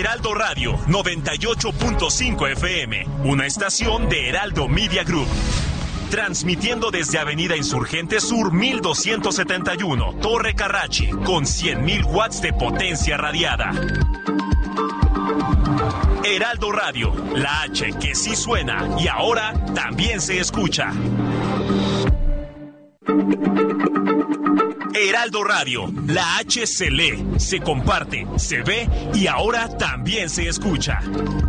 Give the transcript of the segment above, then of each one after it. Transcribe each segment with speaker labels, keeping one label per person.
Speaker 1: Heraldo Radio 98.5 FM, una estación de Heraldo Media Group. Transmitiendo desde Avenida Insurgente Sur 1271, Torre Carrachi, con 100.000 watts de potencia radiada. Heraldo Radio, la H que sí suena y ahora también se escucha. Heraldo Radio, la H se lee, se comparte, se ve y ahora también se escucha.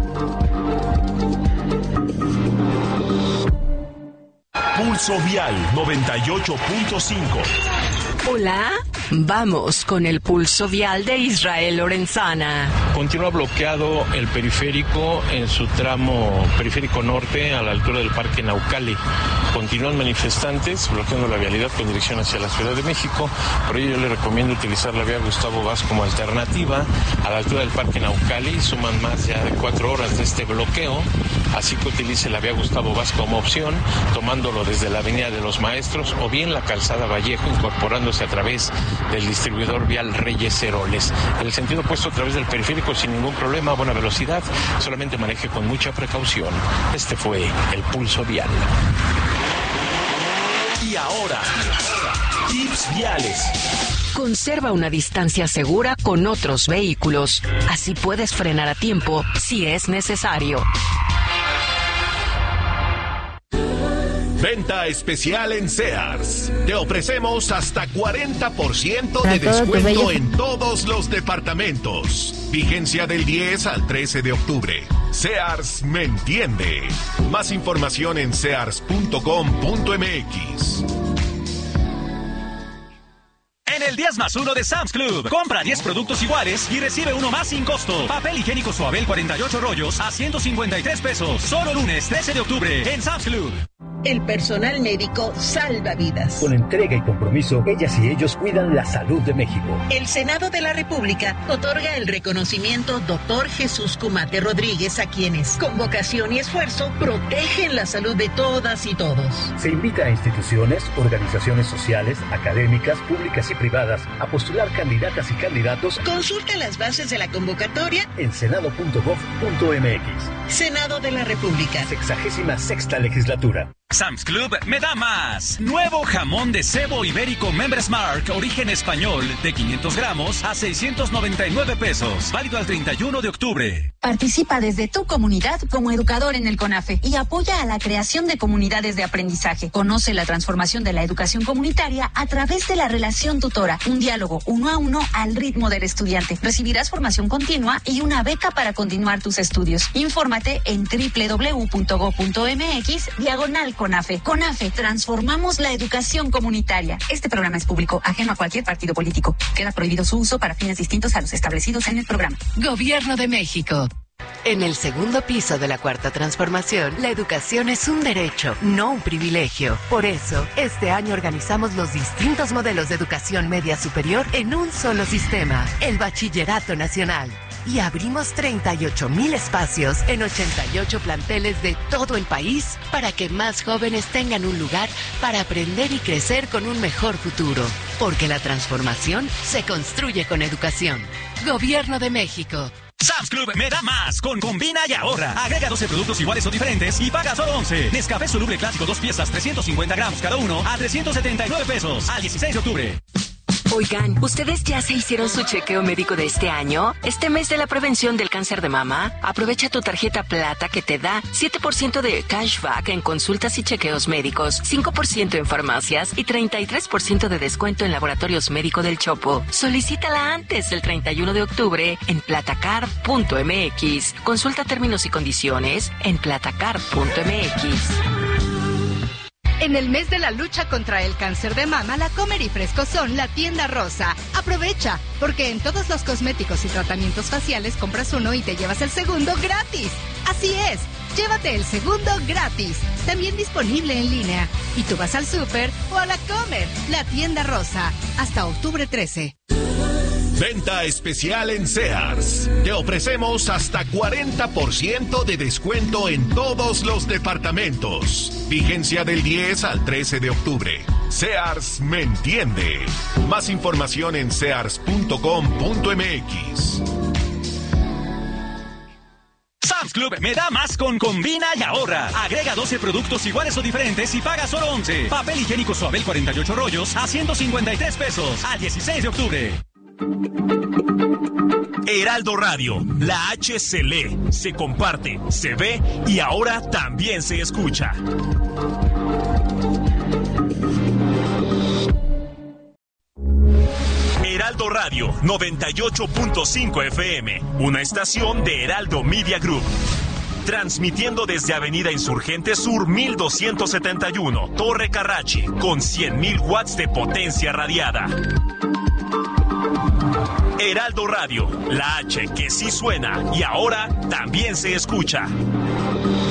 Speaker 1: Pulso Vial 98.5.
Speaker 2: Hola, vamos con el pulso vial de Israel Lorenzana.
Speaker 3: Continúa bloqueado el periférico en su tramo periférico norte a la altura del Parque Naucali. Continúan manifestantes bloqueando la vialidad con dirección hacia la Ciudad de México. Por ello yo le recomiendo utilizar la vía Gustavo Vaz como alternativa a la altura del Parque Naucali. Suman más ya de 4 horas de este bloqueo, así que utilice la vía Gustavo Vaz como opción, tomándolo desde la Avenida de los Maestros o bien la Calzada Vallejo, incorporándose a través del distribuidor vial Reyes Heroles. En el sentido opuesto a través del periférico sin ningún problema, a buena velocidad, solamente maneje con mucha precaución. Este fue el pulso vial.
Speaker 1: Y ahora, tips viales.
Speaker 2: Conserva una distancia segura con otros vehículos. Así puedes frenar a tiempo si es necesario.
Speaker 4: Venta especial en Sears. Te ofrecemos hasta 40% de descuento en todos los departamentos. Vigencia del 10 al 13 de octubre. Sears me entiende. Más información en sears.com.mx.
Speaker 5: En el 10+1 de Sam's Club, compra 10 productos iguales y recibe uno más sin costo. Papel higiénico Suabel 48 rollos a 153 pesos. Solo lunes 13 de octubre en Sam's Club.
Speaker 6: El personal médico salva vidas.
Speaker 7: Con entrega y compromiso, ellas y ellos cuidan la salud de México.
Speaker 6: El Senado de la República otorga el reconocimiento Dr. Jesús Cumate Rodríguez a quienes, con vocación y esfuerzo, protegen la salud de todas y todos.
Speaker 7: Se invita a instituciones, organizaciones sociales, académicas, públicas y privadas a postular candidatas y candidatos.
Speaker 6: Consulta las bases de la convocatoria
Speaker 7: en senado.gov.mx.
Speaker 6: Senado de la República.
Speaker 7: 66ª legislatura.
Speaker 5: Sam's Club me da más. Nuevo jamón de cebo ibérico Members Mark, origen español, de 500 gramos a 699 pesos. Válido al 31 de octubre.
Speaker 8: Participa desde tu comunidad como educador en el CONAFE y apoya a la creación de comunidades de aprendizaje. Conoce la transformación de la educación comunitaria a través de la relación tutora, un diálogo 1 a 1 al ritmo del estudiante. Recibirás formación continua y una beca para continuar tus estudios. Infórmate en www.go.mx/CONAFE. CONAFE, transformamos la educación comunitaria. Este programa es público, ajeno a cualquier partido político. Queda prohibido su uso para fines distintos a los establecidos en el programa.
Speaker 2: Gobierno de México. En el segundo piso de la Cuarta Transformación, la educación es un derecho, no un privilegio. Por eso, este año organizamos los distintos modelos de educación media superior en un solo sistema, el Bachillerato Nacional. Y abrimos 38,000 espacios en 88 planteles de todo el país para que más jóvenes tengan un lugar para aprender y crecer con un mejor futuro. Porque la transformación se construye con educación. Gobierno de México.
Speaker 5: Sam's Club me da más con Combina y Ahorra. Agrega 12 productos iguales o diferentes y paga solo 11. Nescafé soluble clásico 2 piezas, 350 gramos cada uno a 379 pesos al 16 de octubre.
Speaker 2: Oigan, ¿ustedes ya se hicieron su chequeo médico de este año? Este mes de la prevención del cáncer de mama, aprovecha tu tarjeta Plata que te da 7% de cashback en consultas y chequeos médicos, 5% en farmacias y 33% de descuento en laboratorios médico del Chopo. Solicítala antes del 31 de octubre en platacar.mx. Consulta términos y condiciones en platacar.mx.
Speaker 9: En el mes de la lucha contra el cáncer de mama, La Comer y Fresco son la tienda rosa. Aprovecha, porque en todos los cosméticos y tratamientos faciales compras uno y te llevas el segundo gratis. Así es, llévate el segundo gratis. También disponible en línea. Y tú vas al súper o a La Comer, la tienda rosa. Hasta octubre 13.
Speaker 4: Venta especial en Sears. Te ofrecemos hasta 40% de descuento en todos los departamentos. Vigencia del 10 al 13 de octubre. Sears me entiende. Más información en sears.com.mx.
Speaker 5: Sam's Club me da más con Combina y ahorra. Agrega 12 productos iguales o diferentes y paga solo 11. Papel higiénico Suabel 48 rollos a 153 pesos al 16 de octubre.
Speaker 1: Heraldo Radio, la H se lee, se comparte, se ve y ahora también se escucha. Heraldo Radio 98.5 FM, una estación de Heraldo Media Group. Transmitiendo desde Avenida Insurgente Sur 1271, Torre Carrachi, con 100.000 watts de potencia radiada. Heraldo Radio, la H que sí suena y ahora también se escucha.